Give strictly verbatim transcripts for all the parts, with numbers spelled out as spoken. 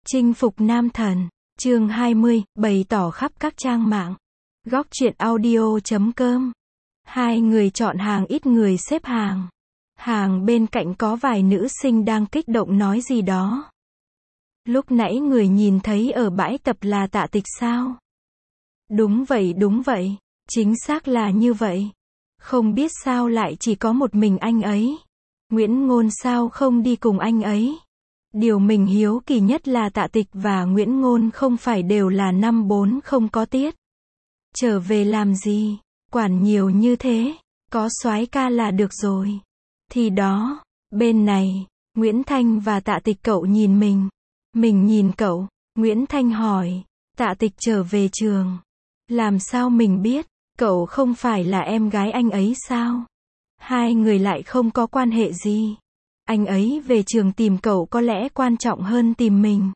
Chinh phục nam thần. Chương hai mươi, bày tỏ khắp các trang mạng. Góc truyện audio chấm com. Hai người chọn hàng, ít người xếp hàng. Hàng bên cạnh có vài nữ sinh đang kích động nói gì đó. Lúc nãy người nhìn thấy ở bãi tập là Tạ Tịch sao? Đúng vậy, đúng vậy. Chính xác là như vậy. Không biết sao lại chỉ có một mình anh ấy. Nguyễn Ngôn sao không đi cùng anh ấy? Điều mình hiếu kỳ nhất là Tạ Tịch và Nguyễn Ngôn không phải đều là năm bốn không có tiết. Trở về làm gì? Quản nhiều như thế. Có soái ca là được rồi. Thì đó, bên này, Nguyễn Thanh và Tạ Tịch, cậu nhìn mình. Mình nhìn cậu. Nguyễn Thanh hỏi, Tạ Tịch trở về trường. Làm sao mình biết? Cậu không phải là em gái anh ấy sao? Hai người lại không có quan hệ gì. Anh ấy về trường tìm cậu có lẽ quan trọng hơn tìm mình.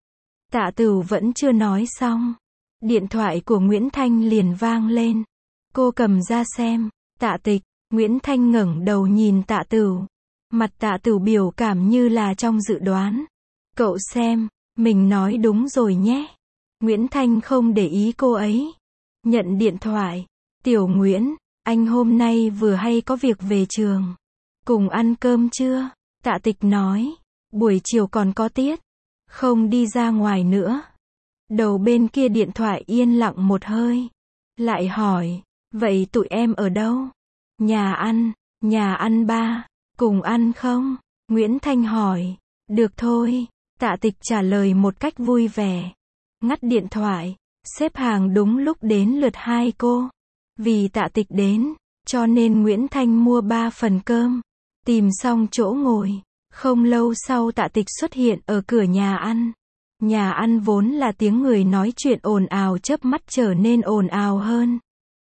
Tạ Tửu vẫn chưa nói xong. Điện thoại của Nguyễn Thanh liền vang lên. Cô cầm ra xem. Tạ Tịch. Nguyễn Thanh ngẩng đầu nhìn Tạ Tửu. Mặt Tạ Tửu biểu cảm như là trong dự đoán. Cậu xem, mình nói đúng rồi nhé. Nguyễn Thanh không để ý cô ấy. Nhận điện thoại. Tiểu Nguyễn, anh hôm nay vừa hay có việc về trường. Cùng ăn cơm chưa? Tạ Tịch nói. Buổi chiều còn có tiết. Không đi ra ngoài nữa. Đầu bên kia điện thoại yên lặng một hơi. Lại hỏi. Vậy tụi em ở đâu? Nhà ăn. Nhà ăn ba. Cùng ăn không? Nguyễn Thanh hỏi. Được thôi. Tạ Tịch trả lời một cách vui vẻ. Ngắt điện thoại. Xếp hàng đúng lúc đến lượt hai cô. Vì Tạ Tịch đến, cho nên Nguyễn Thanh mua ba phần cơm. Tìm xong chỗ ngồi. Không lâu sau Tạ Tịch xuất hiện ở cửa nhà ăn. Nhà ăn vốn là tiếng người nói chuyện ồn ào chớp mắt trở nên ồn ào hơn.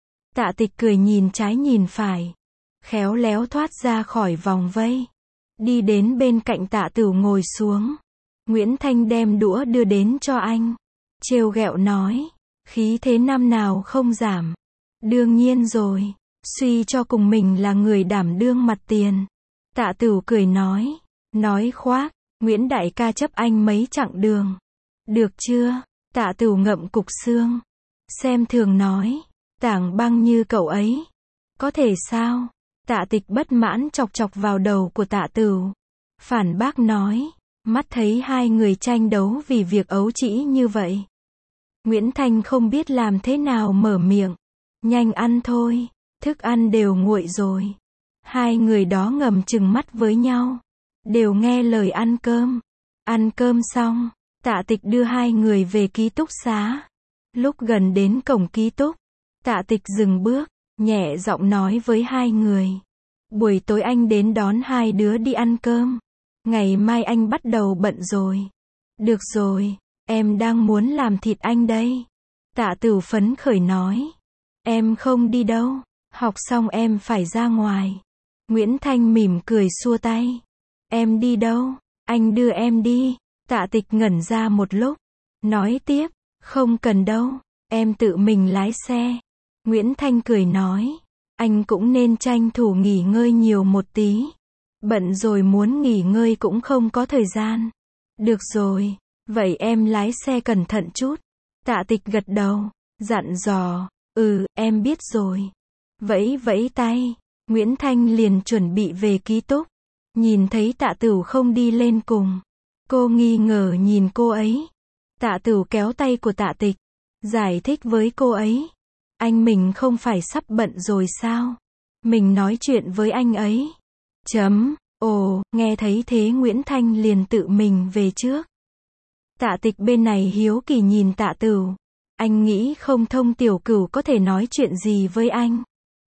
Tạ Tịch cười nhìn trái nhìn phải. Khéo léo thoát ra khỏi vòng vây. Đi đến bên cạnh Tạ Tửu ngồi xuống. Nguyễn Thanh đem đũa đưa đến cho anh. Trêu ghẹo nói. Khí thế năm nào không giảm. Đương nhiên rồi. Suy cho cùng mình là người đảm đương mặt tiền. Tạ Tửu cười nói. Nói khoác. Nguyễn đại ca chấp anh mấy chặng đường. Được chưa? Tạ Tửu ngậm cục xương. Xem thường nói. Tảng băng như cậu ấy. Có thể sao? Tạ Tịch bất mãn chọc chọc vào đầu của Tạ Tửu. Phản bác nói. Mắt thấy hai người tranh đấu vì việc ấu trĩ như vậy. Nguyễn Thanh không biết làm thế nào mở miệng. Nhanh ăn thôi. Thức ăn đều nguội rồi. Hai người đó ngầm chừng mắt với nhau. Đều nghe lời ăn cơm. Ăn cơm xong. Tạ Tịch đưa hai người về ký túc xá. Lúc gần đến cổng ký túc. Tạ Tịch dừng bước. Nhẹ giọng nói với hai người. Buổi tối anh đến đón hai đứa đi ăn cơm. Ngày mai anh bắt đầu bận rồi. Được rồi. Em đang muốn làm thịt anh đây. Tạ Tửu phấn khởi nói. Em không đi đâu. Học xong em phải ra ngoài. Nguyễn Thanh mỉm cười xua tay. Em đi đâu? Anh đưa em đi. Tạ Tịch ngẩn ra một lúc. Nói tiếp. Không cần đâu. Em tự mình lái xe. Nguyễn Thanh cười nói. Anh cũng nên tranh thủ nghỉ ngơi nhiều một tí. Bận rồi muốn nghỉ ngơi cũng không có thời gian. Được rồi. Vậy em lái xe cẩn thận chút. Tạ Tịch gật đầu. Dặn dò. Ừ, em biết rồi. Vẫy vẫy tay. Nguyễn Thanh liền chuẩn bị về ký túc. Nhìn thấy Tạ Tửu không đi lên cùng. Cô nghi ngờ nhìn cô ấy. Tạ Tửu kéo tay của Tạ Tịch. Giải thích với cô ấy. Anh mình không phải sắp bận rồi sao? Mình nói chuyện với anh ấy. Chấm. Ồ, nghe thấy thế Nguyễn Thanh liền tự mình về trước. Tạ Tịch bên này hiếu kỳ nhìn Tạ Tửu. Anh nghĩ không thông tiểu cửu có thể nói chuyện gì với anh.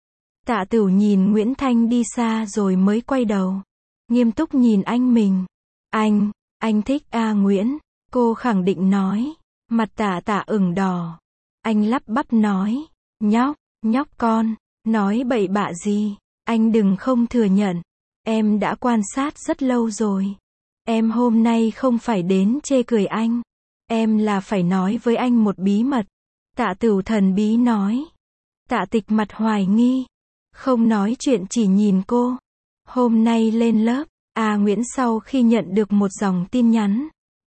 Tạ Tửu nhìn Nguyễn Thanh đi xa rồi mới quay đầu. Nghiêm túc nhìn anh mình. Anh, anh thích A Nguyễn. Cô khẳng định nói. Mặt Tạ Tạ ửng đỏ. Anh lắp bắp nói. Nhóc, nhóc con, nói bậy bạ gì. Anh đừng không thừa nhận. Em đã quan sát rất lâu rồi. Em hôm nay không phải đến chê cười anh. Em là phải nói với anh một bí mật. Tạ Tửu thần bí nói. Tạ Tịch mặt hoài nghi. Không nói chuyện chỉ nhìn cô. Hôm nay lên lớp, A Nguyễn sau khi nhận được một dòng tin nhắn.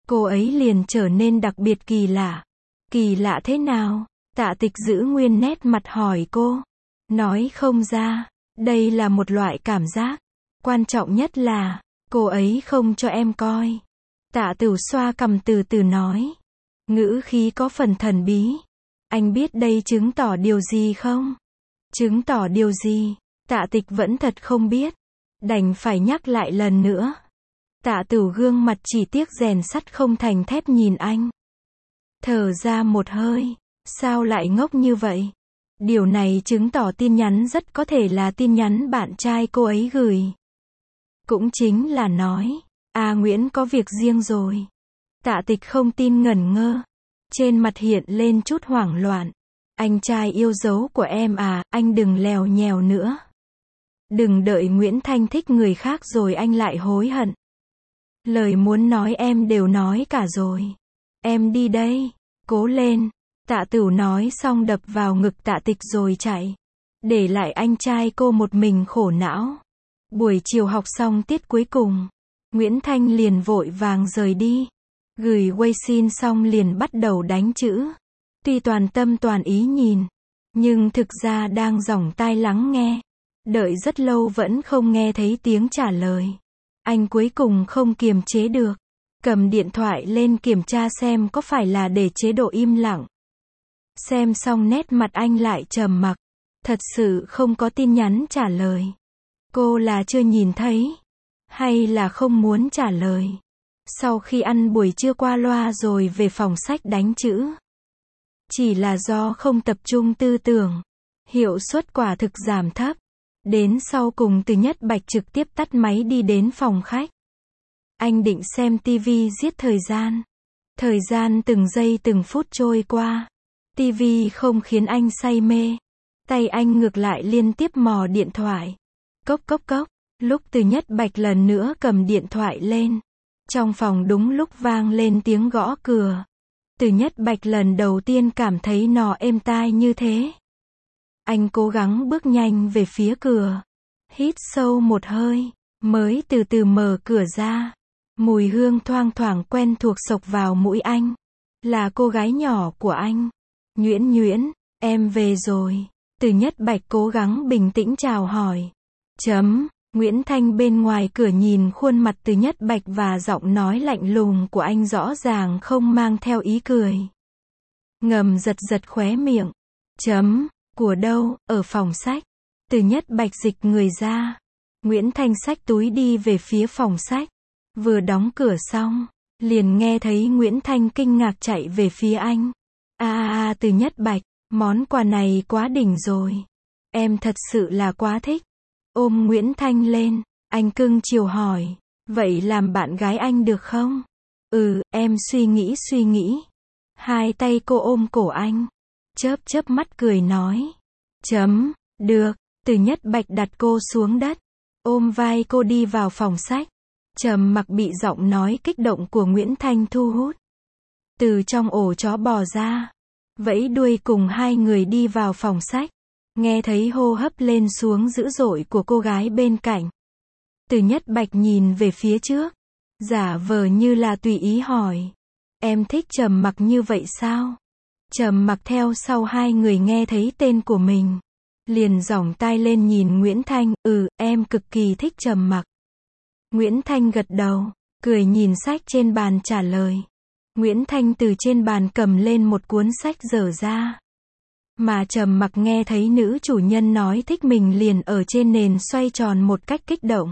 cô ấy liền trở nên đặc biệt kỳ lạ. Kỳ lạ thế nào? Tạ Tịch giữ nguyên nét mặt hỏi cô. Nói không ra, đây là một loại cảm giác. Quan trọng nhất là, cô ấy không cho em coi. Tạ Tửu xoa cằm từ từ nói. Ngữ khí có phần thần bí. Anh biết đây chứng tỏ điều gì không? Chứng tỏ điều gì? Tạ Tịch vẫn thật không biết. Đành phải nhắc lại lần nữa. Tạ Tửu gương mặt chỉ tiếc rèn sắt không thành thép nhìn anh. Thở ra một hơi. Sao lại ngốc như vậy? Điều này chứng tỏ tin nhắn rất có thể là tin nhắn bạn trai cô ấy gửi. Cũng chính là nói, A Nguyễn có việc riêng rồi. Tạ Tịch không tin ngẩn ngơ. Trên mặt hiện lên chút hoảng loạn. Anh trai yêu dấu của em à, anh đừng lèo nhèo nữa. Đừng đợi Nguyễn Thanh thích người khác rồi anh lại hối hận. Lời muốn nói em đều nói cả rồi. Em đi đây, cố lên. Tạ Tửu nói xong đập vào ngực Tạ Tịch rồi chạy. Để lại anh trai cô một mình khổ não. Buổi chiều học xong tiết cuối cùng, Nguyễn Thanh liền vội vàng rời đi. Gửi Weixin xong liền bắt đầu đánh chữ. Tuy toàn tâm toàn ý nhìn, nhưng thực ra đang dòng tai lắng nghe. Đợi rất lâu vẫn không nghe thấy tiếng trả lời. Anh cuối cùng không kiềm chế được. Cầm điện thoại lên kiểm tra xem có phải là để chế độ im lặng. Xem xong nét mặt anh lại trầm mặc. Thật sự không có tin nhắn trả lời. Cô là chưa nhìn thấy, hay là không muốn trả lời. Sau khi ăn buổi trưa qua loa rồi về phòng sách đánh chữ. Chỉ là do không tập trung tư tưởng. Hiệu suất quả thực giảm thấp. Đến sau cùng Từ Nhất Bạch trực tiếp tắt máy đi đến phòng khách. Anh định xem tivi giết thời gian. Thời gian từng giây từng phút trôi qua. Tivi không khiến anh say mê. Tay anh ngược lại liên tiếp mò điện thoại. Cốc cốc cốc. Lúc Từ Nhất Bạch lần nữa cầm điện thoại lên. Trong phòng đúng lúc vang lên tiếng gõ cửa. Từ Nhất Bạch lần đầu tiên cảm thấy nó êm tai như thế. Anh cố gắng bước nhanh về phía cửa. Hít sâu một hơi. Mới từ từ mở cửa ra. Mùi hương thoang thoảng quen thuộc xộc vào mũi anh. Là cô gái nhỏ của anh. Nhuyễn Nhuyễn, em về rồi. Từ Nhất Bạch cố gắng bình tĩnh chào hỏi. Chấm. Nguyễn Thanh bên ngoài cửa nhìn khuôn mặt Từ Nhất Bạch và giọng nói lạnh lùng của anh rõ ràng không mang theo ý cười. Ngầm giật giật khóe miệng. Chấm. Của đâu? Ở phòng sách. Từ Nhất Bạch dịch người ra. Nguyễn Thanh xách túi đi về phía phòng sách. Vừa đóng cửa xong, liền nghe thấy Nguyễn Thanh kinh ngạc chạy về phía anh. A a a Từ Nhất Bạch, món quà này quá đỉnh rồi. Em thật sự là quá thích. Ôm Nguyễn Thanh lên, anh cưng chiều hỏi. Vậy làm bạn gái anh được không? Ừ, em suy nghĩ suy nghĩ. Hai tay cô ôm cổ anh. Chớp chớp mắt cười nói. Chấm. Được. Từ Nhất Bạch đặt cô xuống đất. Ôm vai cô đi vào phòng sách. Trầm mặc bị giọng nói kích động của Nguyễn Thanh thu hút. Từ trong ổ chó bò ra. Vẫy đuôi cùng hai người đi vào phòng sách. Nghe thấy hô hấp lên xuống dữ dội của cô gái bên cạnh. Từ Nhất Bạch nhìn về phía trước. Giả vờ như là tùy ý hỏi. Em thích Trầm Mặc như vậy sao? Trầm Mặc theo sau hai người nghe thấy tên của mình. Liền giỏng tai lên nhìn Nguyễn Thanh. Ừ, em cực kỳ thích Trầm Mặc. Nguyễn Thanh gật đầu, cười nhìn sách trên bàn trả lời. Nguyễn Thanh từ trên bàn cầm lên một cuốn sách dở ra. Mà Trầm Mặc nghe thấy nữ chủ nhân nói thích mình liền ở trên nền xoay tròn một cách kích động.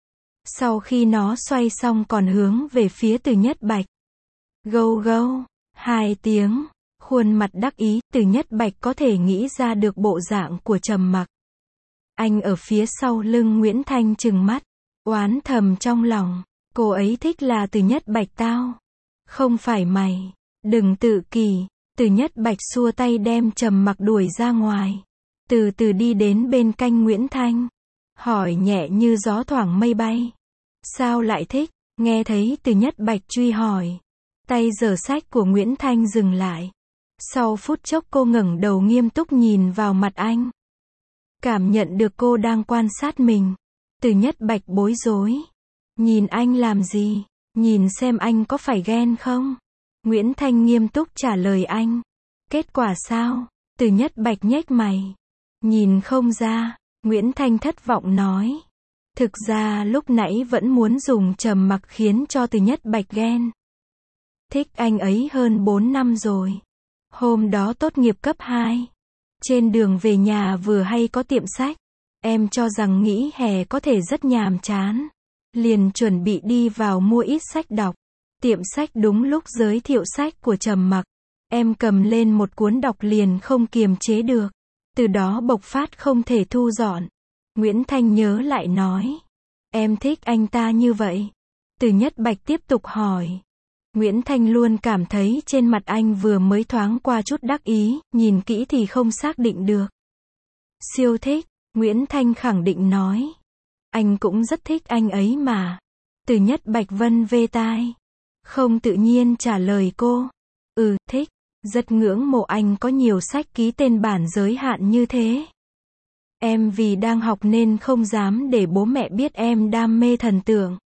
Sau khi nó xoay xong còn hướng về phía Từ Nhất Bạch. Gâu gâu, hai tiếng, khuôn mặt đắc ý, Từ Nhất Bạch có thể nghĩ ra được bộ dạng của Trầm Mặc. Anh ở phía sau lưng Nguyễn Thanh trừng mắt, oán thầm trong lòng, cô ấy thích là Từ Nhất Bạch tao, không phải mày, đừng tự kỷ. Từ Nhất Bạch xua tay đem Trầm Mặc đuổi ra ngoài, từ từ đi đến bên cạnh Nguyễn Thanh, hỏi nhẹ như gió thoảng mây bay. Sao lại thích? Nghe thấy Từ Nhất Bạch truy hỏi, tay giở sách của Nguyễn Thanh dừng lại. Sau phút chốc cô ngẩng đầu nghiêm túc nhìn vào mặt anh. Cảm nhận được cô đang quan sát mình. Từ Nhất Bạch bối rối. Nhìn anh làm gì? Nhìn xem anh có phải ghen không? Nguyễn Thanh nghiêm túc trả lời anh. Kết quả sao? Từ Nhất Bạch nhếch mày. Nhìn không ra, Nguyễn Thanh thất vọng nói. Thực ra lúc nãy vẫn muốn dùng trầm mặc khiến cho Từ Nhất Bạch ghen. Thích anh ấy hơn bốn năm rồi. Hôm đó tốt nghiệp cấp hai. Trên đường về nhà vừa hay có tiệm sách. Em cho rằng nghỉ hè có thể rất nhàm chán. Liền chuẩn bị đi vào mua ít sách đọc. Tiệm sách đúng lúc giới thiệu sách của Trầm Mặc. Em cầm lên một cuốn đọc liền không kiềm chế được. Từ đó bộc phát không thể thu dọn. Nguyễn Thanh nhớ lại nói. Em thích anh ta như vậy. Từ Nhất Bạch tiếp tục hỏi. Nguyễn Thanh luôn cảm thấy trên mặt anh vừa mới thoáng qua chút đắc ý, nhìn kỹ thì không xác định được. Siêu thích, Nguyễn Thanh khẳng định nói. Anh cũng rất thích anh ấy mà. Từ Nhất Bạch vân vê tai. Không tự nhiên trả lời cô. Ừ, thích. Rất ngưỡng mộ anh có nhiều sách ký tên bản giới hạn như thế. Em vì đang học nên không dám để bố mẹ biết em đam mê thần tượng.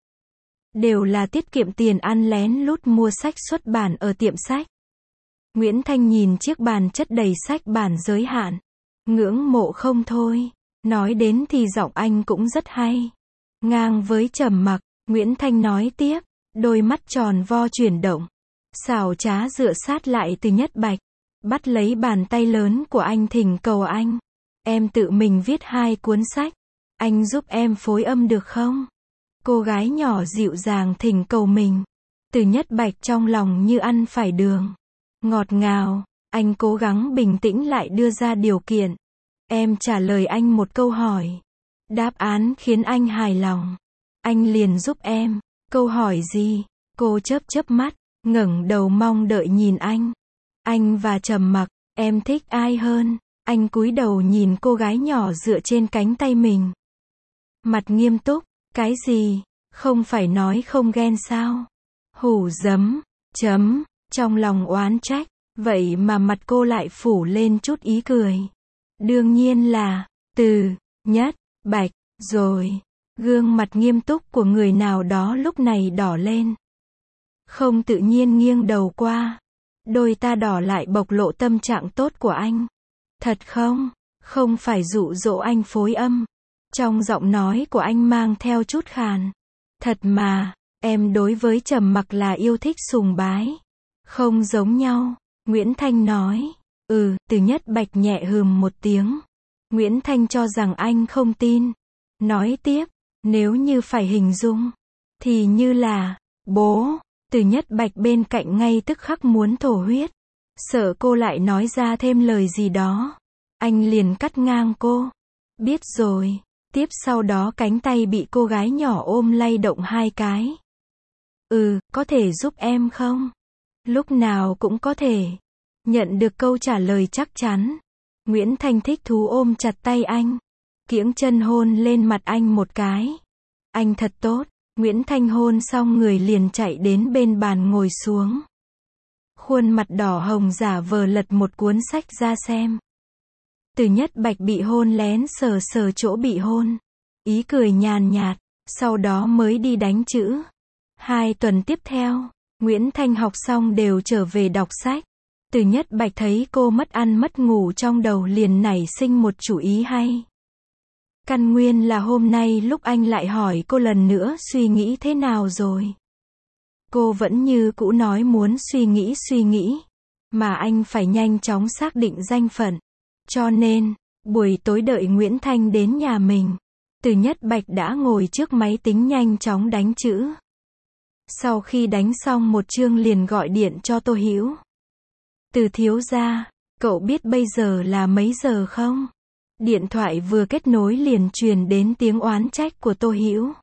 Đều là tiết kiệm tiền ăn lén lút mua sách xuất bản ở tiệm sách. Nguyễn Thanh nhìn chiếc bàn chất đầy sách bản giới hạn. Ngưỡng mộ không thôi. Nói đến thì giọng anh cũng rất hay. Ngang với Trầm Mặc, Nguyễn Thanh nói tiếp. Đôi mắt tròn vo chuyển động. Xảo trá dựa sát lại Từ Nhất Bạch. Bắt lấy bàn tay lớn của anh thỉnh cầu anh. Em tự mình viết hai cuốn sách. Anh giúp em phối âm được không? Cô gái nhỏ dịu dàng thỉnh cầu mình. Từ Nhất Bạch trong lòng như ăn phải đường. Ngọt ngào, anh cố gắng bình tĩnh lại đưa ra điều kiện. Em trả lời anh một câu hỏi. Đáp án khiến anh hài lòng. Anh liền giúp em. Câu hỏi gì? Cô chớp chớp mắt, ngẩng đầu mong đợi nhìn anh. Anh và Trầm Mặc, em thích ai hơn? Anh cúi đầu nhìn cô gái nhỏ dựa trên cánh tay mình. Mặt nghiêm túc. Cái gì? Không phải nói không ghen sao? Hủ dấm, chấm, trong lòng oán trách, vậy mà mặt cô lại phủ lên chút ý cười. Đương nhiên là, Từ Nhất Bạch, rồi, gương mặt nghiêm túc của người nào đó lúc này đỏ lên. Không tự nhiên nghiêng đầu qua, đôi ta đỏ lại bộc lộ tâm trạng tốt của anh. Thật không? Không phải dụ dỗ anh phối âm. Trong giọng nói của anh mang theo chút khàn. Thật mà, em đối với Trầm Mặc là yêu thích sùng bái. Không giống nhau, Nguyễn Thanh nói. Ừ, Từ Nhất Bạch nhẹ hừm một tiếng. Nguyễn Thanh cho rằng anh không tin. Nói tiếp, nếu như phải hình dung, thì như là, bố. Từ Nhất Bạch bên cạnh ngay tức khắc muốn thổ huyết. Sợ cô lại nói ra thêm lời gì đó. Anh liền cắt ngang cô. Biết rồi. Tiếp sau đó cánh tay bị cô gái nhỏ ôm lay động hai cái. Ừ, có thể giúp em không? Lúc nào cũng có thể. Nhận được câu trả lời chắc chắn. Nguyễn Thanh thích thú ôm chặt tay anh. Kiễng chân hôn lên mặt anh một cái. Anh thật tốt. Nguyễn Thanh hôn xong người liền chạy đến bên bàn ngồi xuống. Khuôn mặt đỏ hồng giả vờ lật một cuốn sách ra xem. Từ Nhất Bạch bị hôn lén sờ sờ chỗ bị hôn. Ý cười nhàn nhạt, sau đó mới đi đánh chữ. Hai tuần tiếp theo, Nguyễn Thanh học xong đều trở về đọc sách. Từ Nhất Bạch thấy cô mất ăn mất ngủ trong đầu liền nảy sinh một chủ ý hay. Căn nguyên là hôm nay lúc anh lại hỏi cô lần nữa suy nghĩ thế nào rồi. Cô vẫn như cũ nói muốn suy nghĩ suy nghĩ. Mà anh phải nhanh chóng xác định danh phận. Cho nên, buổi tối đợi Nguyễn Thanh đến nhà mình. Từ Nhất Bạch đã ngồi trước máy tính nhanh chóng đánh chữ. Sau khi đánh xong một chương liền gọi điện cho Tô Hữu. Từ thiếu gia, cậu biết bây giờ là mấy giờ không? Điện thoại vừa kết nối liền truyền đến tiếng oán trách của Tô Hữu.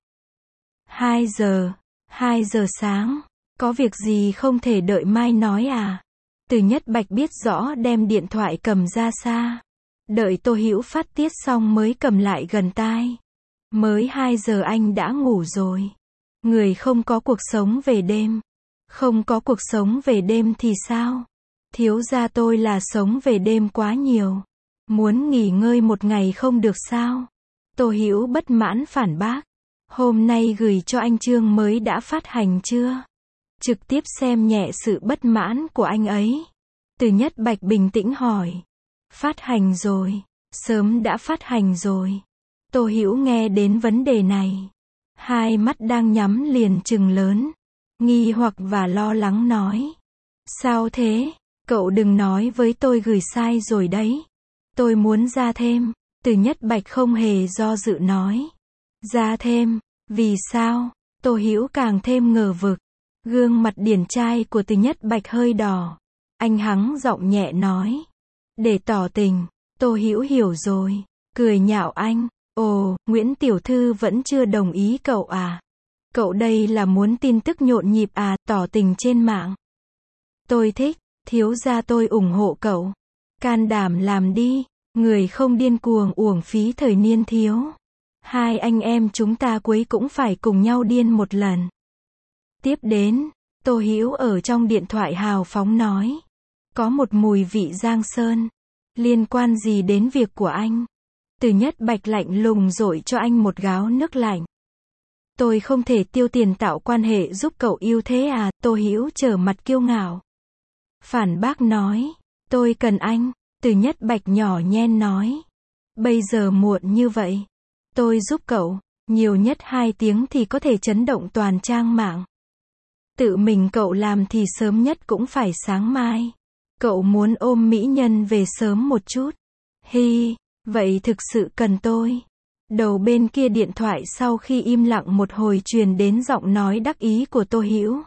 Hai giờ, hai giờ sáng, có việc gì không thể đợi mai nói à? Từ Nhất Bạch biết rõ đem điện thoại cầm ra xa. Đợi Tô Hữu phát tiết xong mới cầm lại gần tai. Mới hai giờ anh đã ngủ rồi. Người không có cuộc sống về đêm. Không có cuộc sống về đêm thì sao? Thiếu gia tôi là sống về đêm quá nhiều. Muốn nghỉ ngơi một ngày không được sao? Tô Hữu bất mãn phản bác. Hôm nay gửi cho anh chương mới đã phát hành chưa? Trực tiếp xem nhẹ sự bất mãn của anh ấy. Từ Nhất Bạch bình tĩnh hỏi. Phát hành rồi. Sớm đã phát hành rồi. Tô Hữu nghe đến vấn đề này. Hai mắt đang nhắm liền trừng lớn. Nghi hoặc và lo lắng nói. Sao thế? Cậu đừng nói với tôi gửi sai rồi đấy. Tôi muốn ra thêm. Từ Nhất Bạch không hề do dự nói. Ra thêm? Vì sao? Tô Hữu càng thêm ngờ vực. Gương mặt điển trai của Từ Nhất Bạch hơi đỏ. Anh hắng giọng nhẹ nói. Để tỏ tình. Tô Hữu hiểu rồi. Cười nhạo anh. Ồ, Nguyễn Tiểu Thư vẫn chưa đồng ý cậu à? Cậu đây là muốn tin tức nhộn nhịp à, tỏ tình trên mạng? Tôi thích, thiếu gia tôi ủng hộ cậu. Can đảm làm đi, người không điên cuồng uổng phí thời niên thiếu. Hai anh em chúng ta cuối cũng phải cùng nhau điên một lần. Tiếp đến, Tô Hữu ở trong điện thoại hào phóng nói. Có một mùi vị Giang Sơn. Liên quan gì đến việc của anh? Từ Nhất Bạch lạnh lùng dội cho anh một gáo nước lạnh. Tôi không thể tiêu tiền tạo quan hệ giúp cậu yêu thế à? Tô Hữu trở mặt kiêu ngạo. Phản bác nói. Tôi cần anh. Từ Nhất Bạch nhỏ nhen nói. Bây giờ muộn như vậy. Tôi giúp cậu. Nhiều nhất hai tiếng thì có thể chấn động toàn trang mạng. Tự mình cậu làm thì sớm nhất cũng phải sáng mai. Cậu muốn ôm mỹ nhân về sớm một chút. Hi, vậy thực sự cần tôi. Đầu bên kia điện thoại sau khi im lặng một hồi truyền đến giọng nói đắc ý của Tô Hữu.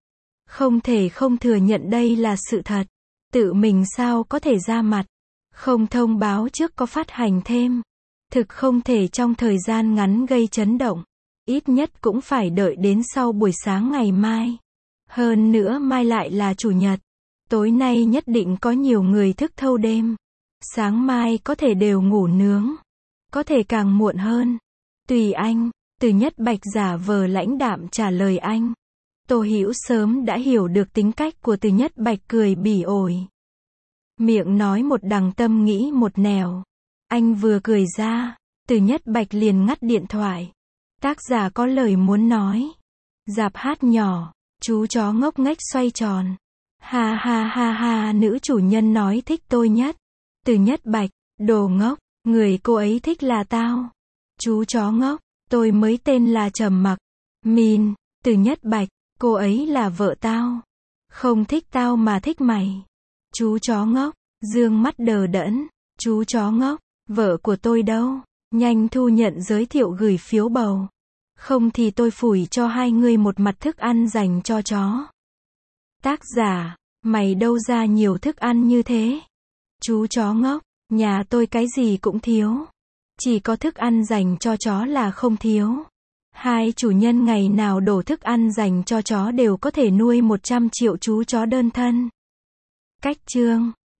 Không thể không thừa nhận đây là sự thật. Tự mình sao có thể ra mặt. Không thông báo trước có phát hành thêm. Thực không thể trong thời gian ngắn gây chấn động. Ít nhất cũng phải đợi đến sau buổi sáng ngày mai. Hơn nữa mai lại là chủ nhật. Tối nay nhất định có nhiều người thức thâu đêm. Sáng mai có thể đều ngủ nướng. Có thể càng muộn hơn. Tùy anh. Từ Nhất Bạch giả vờ lãnh đạm trả lời anh. Tô Hữu sớm đã hiểu được tính cách của Từ Nhất Bạch, cười bỉ ổi. Miệng nói một đằng tâm nghĩ một nẻo. Anh vừa cười ra, Từ Nhất Bạch liền ngắt điện thoại. Tác giả có lời muốn nói. Dạp hát nhỏ, chú chó ngốc nghếch xoay tròn. Ha ha ha ha, nữ chủ nhân nói thích tôi nhất. Từ Nhất Bạch, đồ ngốc, người cô ấy thích là tao. Chú chó ngốc, tôi mới tên là Trầm Mặc. Min, Từ Nhất Bạch, cô ấy là vợ tao. Không thích tao mà thích mày. Chú chó ngốc, dương mắt đờ đẫn. Chú chó ngốc, vợ của tôi đâu? Nhanh thu nhận giới thiệu gửi phiếu bầu. Không thì tôi phủi cho hai người một mặt thức ăn dành cho chó. Tác giả, mày đâu ra nhiều thức ăn như thế? Chú chó ngốc, nhà tôi cái gì cũng thiếu. Chỉ có thức ăn dành cho chó là không thiếu. Hai chủ nhân ngày nào đổ thức ăn dành cho chó đều có thể nuôi một trăm triệu chú chó đơn thân. Cách chương